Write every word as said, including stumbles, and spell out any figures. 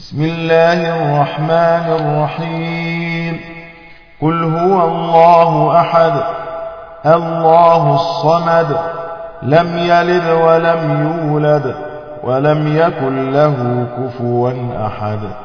بسم الله الرحمن الرحيم قل هو الله أحد الله الصمد لم يلد ولم يولد ولم يكن له كفوا أحد